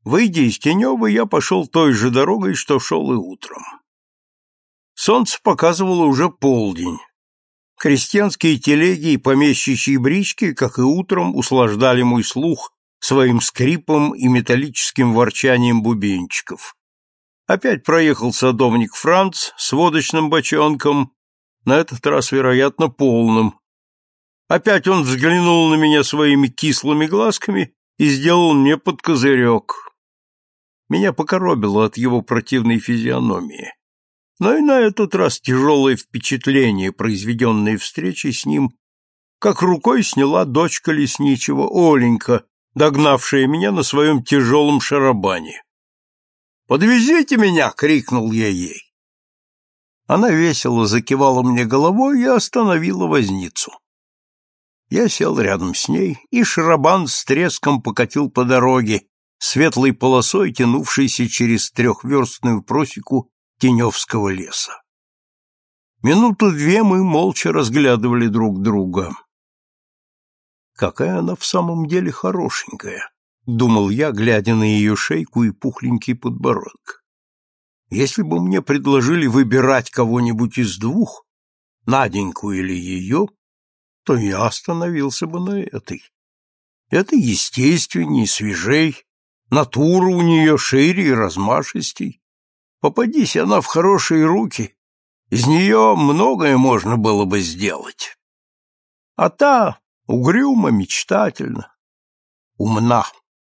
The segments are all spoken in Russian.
Выйдя из Тенева, я пошел той же дорогой, что шел и утром. Солнце показывало уже полдень. Крестьянские телеги и помещичьи брички, как и утром, услаждали мой слух своим скрипом и металлическим ворчанием бубенчиков. Опять проехал садовник Франц с водочным бочонком, на этот раз, вероятно, полным. Опять он взглянул на меня своими кислыми глазками и сделал мне подкозырек. Меня покоробило от его противной физиономии. Но и на этот раз тяжелое впечатление, произведенное встречей с ним, как рукой сняла дочка лесничего, Оленька, догнавшая меня на своем тяжелом шарабане. «Подвезите меня!» — крикнул я ей. Она весело закивала мне головой и остановила возницу. Я сел рядом с ней, и шарабан с треском покатил по дороге, светлой полосой тянувшейся через трехверстную просеку Теневского леса. Минуту две мы молча разглядывали друг друга. «Какая она в самом деле хорошенькая», — думал я, глядя на ее шейку и пухленький подбородок. «Если бы мне предложили выбирать кого-нибудь из двух, Наденьку или ее, то я остановился бы на этой. Это естественней, свежей, натура у нее шире и размашистей. Попадись она в хорошие руки, из нее многое можно было бы сделать. А та угрюма, мечтательна, умна».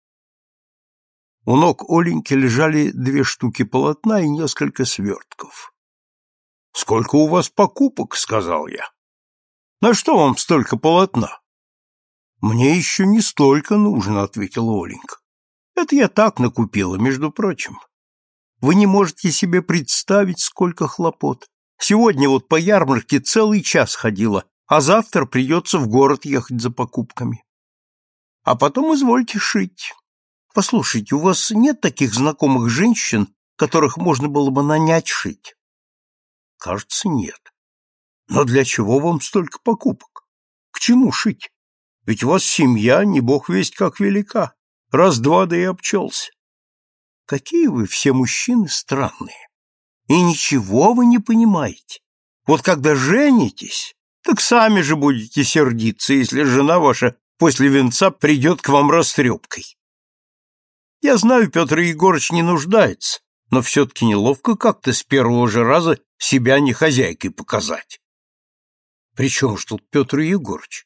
У ног Оленьки лежали 2 штуки полотна и несколько свертков. «Сколько у вас покупок?» — сказал я. «На что вам столько полотна?» «Мне еще не столько нужно», — ответила Оленька. «Это я так накупила, между прочим. Вы не можете себе представить, сколько хлопот. Сегодня вот по ярмарке целый час ходила, а завтра придется в город ехать за покупками. А потом извольте шить. Послушайте, у вас нет таких знакомых женщин, которых можно было бы нанять шить?» «Кажется, нет. Но для чего вам столько покупок? К чему шить? Ведь у вас семья, не бог весть как велика. Раз-два, да и обчелся. Какие вы все мужчины странные. И ничего вы не понимаете. Вот когда женитесь, так сами же будете сердиться, если жена ваша после венца придет к вам растрепкой. Я знаю, Петр Егорыч не нуждается, но все-таки неловко как-то с первого же раза себя не хозяйкой показать. При чем ж тут Петр Егорыч?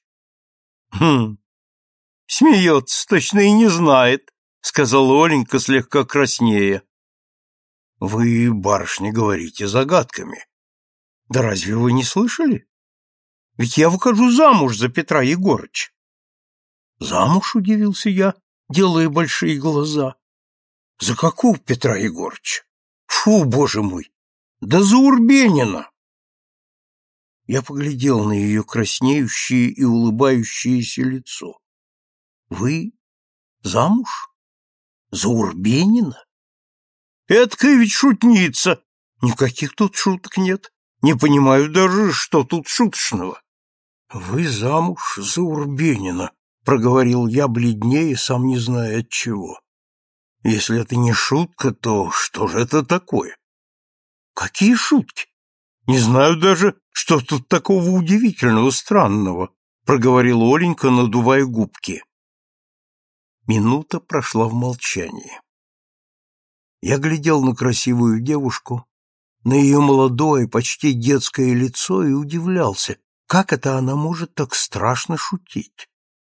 Смеется, точно и не знает, сказала Оленька слегка краснея. Вы, барышня, говорите загадками. Да разве вы не слышали? Ведь я выхожу замуж за Петра Егорыча. Замуж, удивился я, делая большие глаза. За какого Петра Егорыча? Фу, боже мой! Да за Урбенина! Я поглядел на ее краснеющее и улыбающееся лицо. Вы замуж? За Урбенина? Эткая ведь шутница. Никаких тут шуток нет. Не понимаю даже, что тут шуточного. Вы замуж за Урбенина, проговорил я бледнее, сам не зная от чего. Если это не шутка, то что же это такое? Какие шутки? Не знаю даже, что тут такого удивительного, странного, проговорила Оленька, надувая губки. Минута прошла в молчании. Я глядел на красивую девушку, на ее молодое, почти детское лицо и удивлялся, как это она может так страшно шутить.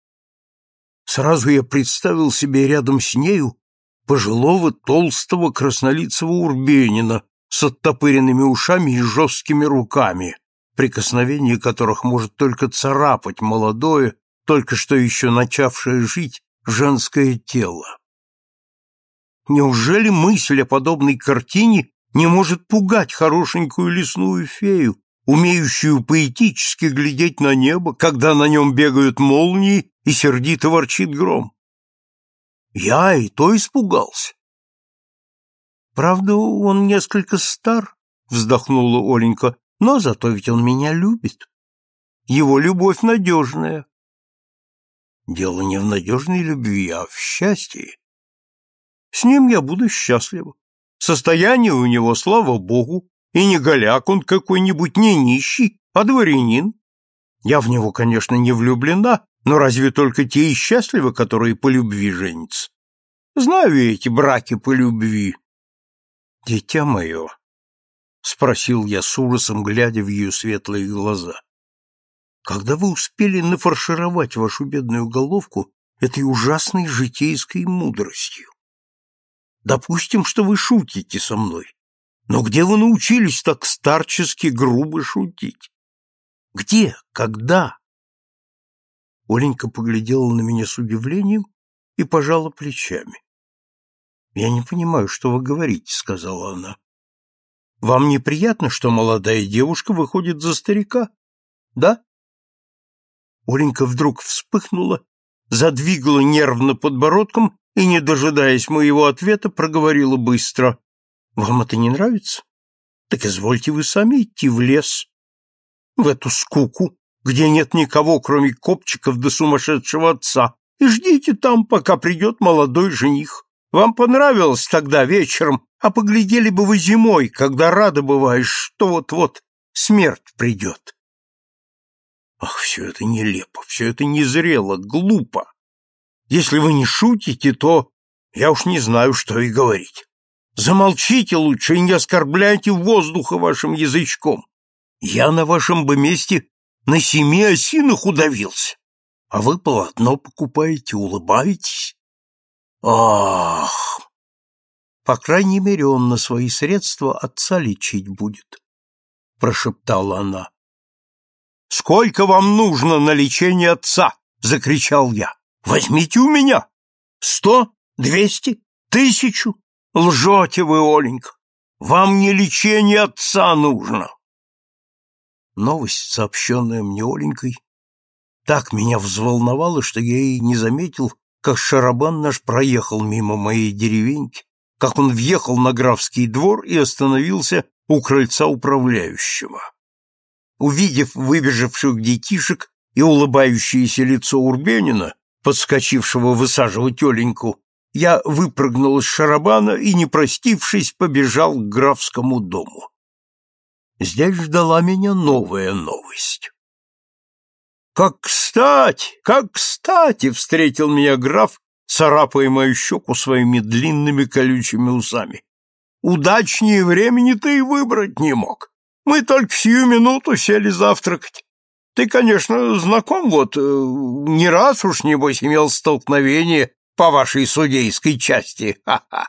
Сразу я представил себе рядом с нею пожилого, толстого, краснолицего Урбенина с оттопыренными ушами и жесткими руками, прикосновение которых может только царапать молодое, только что еще начавшее жить, женское тело. Неужели мысль о подобной картине не может пугать хорошенькую лесную фею, умеющую поэтически глядеть на небо, когда на нем бегают молнии и сердито ворчит гром? Я и то испугался. Правда, он несколько стар, вздохнула Оленька, но зато ведь он меня любит. Его любовь надежная. Дело не в надежной любви, а в счастье. С ним я буду счастлива. Состояние у него, слава богу, и не голяк он какой-нибудь, не нищий, а дворянин. Я в него, конечно, не влюблена, но разве только те и счастливы, которые по любви женятся? Знаю я эти браки по любви. Дитя мое, — спросил я с ужасом, глядя в ее светлые глаза, — когда вы успели нафаршировать вашу бедную головку этой ужасной житейской мудростью? Допустим, что вы шутите со мной, но где вы научились так старчески грубо шутить? Где? Когда? Оленька поглядела на меня с удивлением и пожала плечами. «Я не понимаю, что вы говорите», — сказала она. «Вам неприятно, что молодая девушка выходит за старика? Да?» Оленька вдруг вспыхнула, задвигала нервно подбородком и, не дожидаясь моего ответа, проговорила быстро. «Вам это не нравится? Так извольте вы сами идти в лес, в эту скуку, где нет никого, кроме копчиков да сумасшедшего отца, и ждите там, пока придет молодой жених. Вам понравилось тогда вечером, а поглядели бы вы зимой, когда рада бываешь, что вот-вот смерть придет». Ах, все это нелепо, все это незрело, глупо. Если вы не шутите, то я уж не знаю, что и говорить. Замолчите лучше и не оскорбляйте воздуха вашим язычком. Я на вашем бы месте на 7 осинах удавился, а вы полотно покупаете, улыбаетесь. Ах! По крайней мере, он на свои средства отца лечить будет, — прошептала она. «Сколько вам нужно на лечение отца?» — закричал я. «Возьмите у меня! 100, 200, 1000! Лжете вы, Оленька! Вам не лечение отца нужно!» Новость, сообщенная мне Оленькой, так меня взволновала, что я и не заметил, как шарабан наш проехал мимо моей деревеньки, как он въехал на графский двор и остановился у крыльца управляющего. Увидев выбежавших детишек и улыбающееся лицо Урбенина, подскочившего высаживать Оленьку, я выпрыгнул из шарабана и, не простившись, побежал к графскому дому. Здесь ждала меня новая новость. Как кстати, встретил меня граф, царапая мою щеку своими длинными колючими усами. Удачнее времени ты и выбрать не мог. Мы только сию минуту сели завтракать. Ты, конечно, знаком не раз уж, небось, имел столкновение по вашей судейской части. Ха-ха.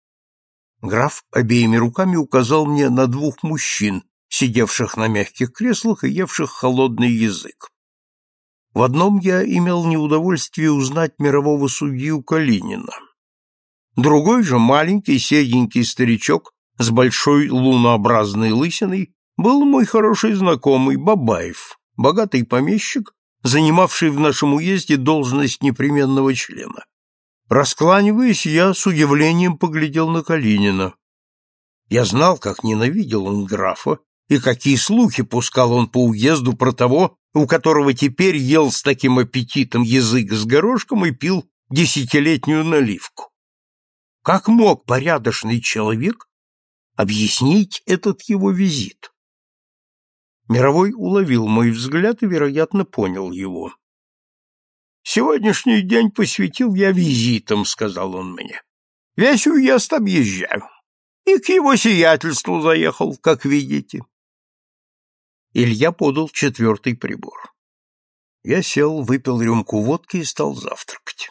Граф обеими руками указал мне на 2 мужчин, сидевших на мягких креслах и евших холодный язык. В одном я имел неудовольствие узнать мирового судью Калинина. Другой же, маленький, седенький старичок с большой лунообразной лысиной, был мой хороший знакомый Бабаев, богатый помещик, занимавший в нашем уезде должность непременного члена. Раскланиваясь, я с удивлением поглядел на Калинина. Я знал, как ненавидел он графа, и какие слухи пускал он по уезду про того, у которого теперь ел с таким аппетитом язык с горошком и пил 10-летнюю наливку. Как мог порядочный человек объяснить этот его визит? Мировой уловил мой взгляд и, вероятно, понял его. «Сегодняшний день посвятил я визитам», — сказал он мне. «Весь уезд объезжаю. И к его сиятельству заехал, как видите». Илья подал 4-й прибор. Я сел, выпил рюмку водки и стал завтракать.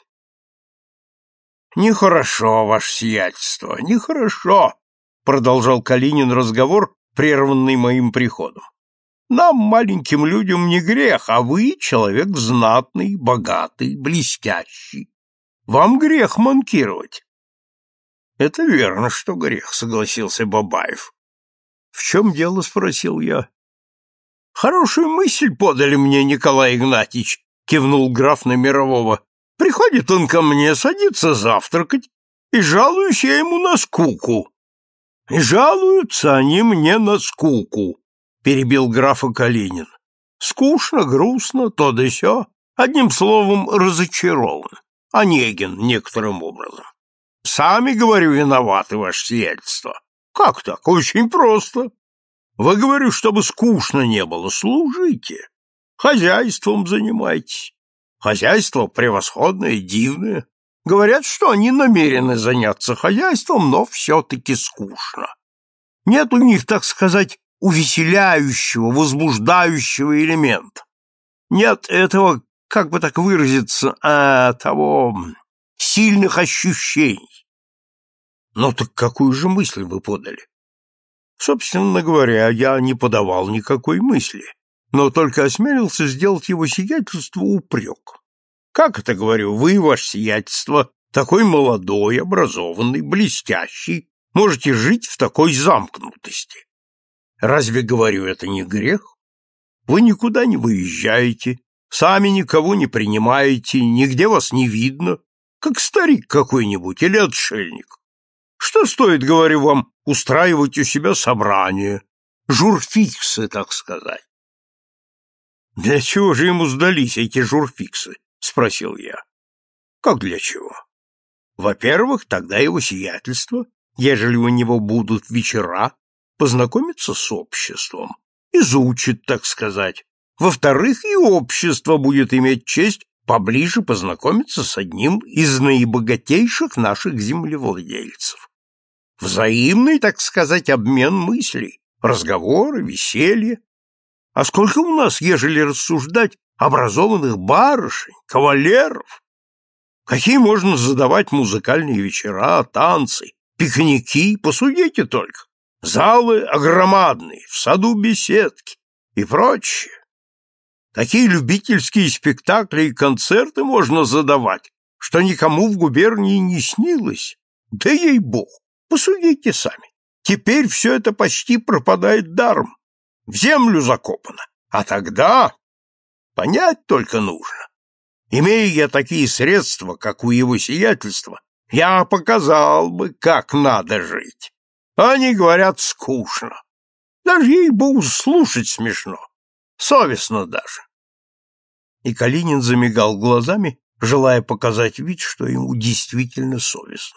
«Нехорошо, ваше сиятельство, нехорошо», — продолжал Калинин разговор, прерванный моим приходом. «Нам, маленьким людям, не грех, а вы человек знатный, богатый, блестящий. Вам грех манкировать». «Это верно, что грех», — согласился Бабаев. «В чем дело?» — спросил я. «Хорошую мысль подали мне, Николай Игнатьич», — кивнул граф на Мирового. «Приходит он ко мне, садится завтракать, и жалуюсь я ему на скуку». «И жалуются они мне на скуку», — перебил графа Калинин. «Скучно, грустно, то да сё, одним словом, разочарован, Онегин некоторым образом. Сами, говорю, виноваты, ваше сиятельство. Как так? Очень просто. Вы, говорю, чтобы скучно не было, служите. Хозяйством занимайтесь. Хозяйство превосходное, дивное. Говорят, что они намерены заняться хозяйством, но все-таки скучно. Нет у них, так сказать, увеселяющего, возбуждающего элемента. Нет этого, как бы так выразиться, того сильных ощущений. Ну так какую же мысль вы подали? Собственно говоря, я не подавал никакой мысли, но только осмелился сделать его сиятельству упрек. Как это, говорю, вы, ваше сиятельство, такой молодой, образованный, блестящий, можете жить в такой замкнутости? Разве, говорю, это не грех? Вы никуда не выезжаете, сами никого не принимаете, нигде вас не видно, как старик какой-нибудь или отшельник. Что стоит, говорю вам, устраивать у себя собрания, журфиксы, так сказать? Для чего же ему сдались эти журфиксы? Спросил я. Как для чего? Во-первых, тогда его сиятельство, ежели у него будут вечера, познакомится с обществом, изучит, так сказать. Во-вторых, и общество будет иметь честь поближе познакомиться с одним из наибогатейших наших землевладельцев. Взаимный, так сказать, обмен мыслей, разговоры, веселье. А сколько у нас, ежели рассуждать, образованных барышень, кавалеров? Какие можно задавать музыкальные вечера, танцы, пикники, посудите только. Залы огромадные, в саду беседки и прочее. Такие любительские спектакли и концерты можно задавать, что никому в губернии не снилось. Да ей-богу, посудите сами. Теперь все это почти пропадает даром, в землю закопано. А тогда понять только нужно. Имея я такие средства, как у его сиятельства, я показал бы, как надо жить. Они говорят, скучно. Даже ей-богу слушать смешно. Совестно даже. И Калинин замигал глазами, желая показать вид, что ему действительно совестно.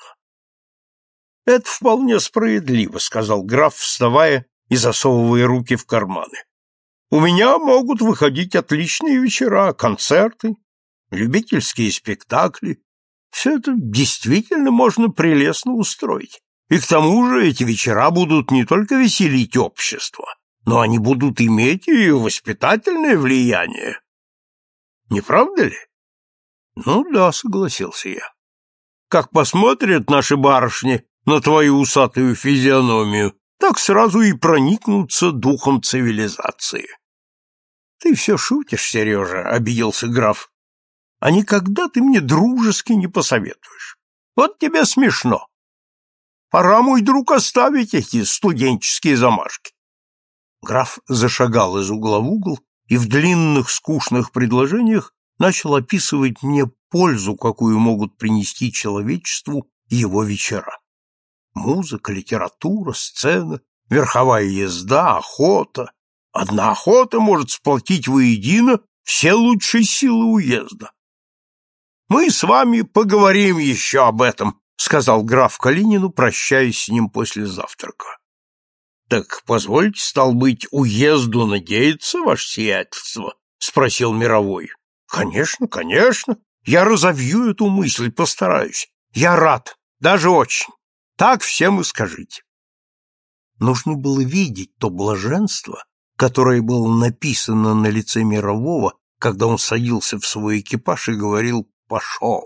«Это вполне справедливо», — сказал граф, вставая и засовывая руки в карманы. «У меня могут выходить отличные вечера, концерты, любительские спектакли. Все это действительно можно прелестно устроить. И к тому же эти вечера будут не только веселить общество, но они будут иметь и воспитательное влияние. Не правда ли?» «Ну да», — согласился я. «Как посмотрят наши барышни на твою усатую физиономию, так сразу и проникнутся духом цивилизации». «Ты все шутишь, Сережа», — обиделся граф. «А никогда ты мне дружески не посоветуешь. Вот тебе смешно. Пора, мой друг, оставить эти студенческие замашки». Граф зашагал из угла в угол и в длинных скучных предложениях начал описывать мне пользу, какую могут принести человечеству его вечера. Музыка, литература, сцена, верховая езда, охота. Одна охота может сплотить воедино все лучшие силы уезда. «Мы с вами поговорим еще об этом», — сказал граф Калинину, прощаясь с ним после завтрака. «Так позвольте, стал быть, уезду надеяться, ваше сиятельство?» — спросил Мировой. «Конечно, конечно. Я разовью эту мысль, постараюсь. Я рад, даже очень. Так всем и скажите». Нужно было видеть то блаженство, которое было написано на лице Мирового, когда он садился в свой экипаж и говорил «пошел».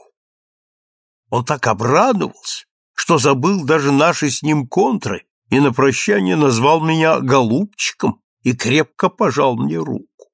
Он так обрадовался, что забыл даже наши с ним контры и на прощание назвал меня голубчиком и крепко пожал мне руку.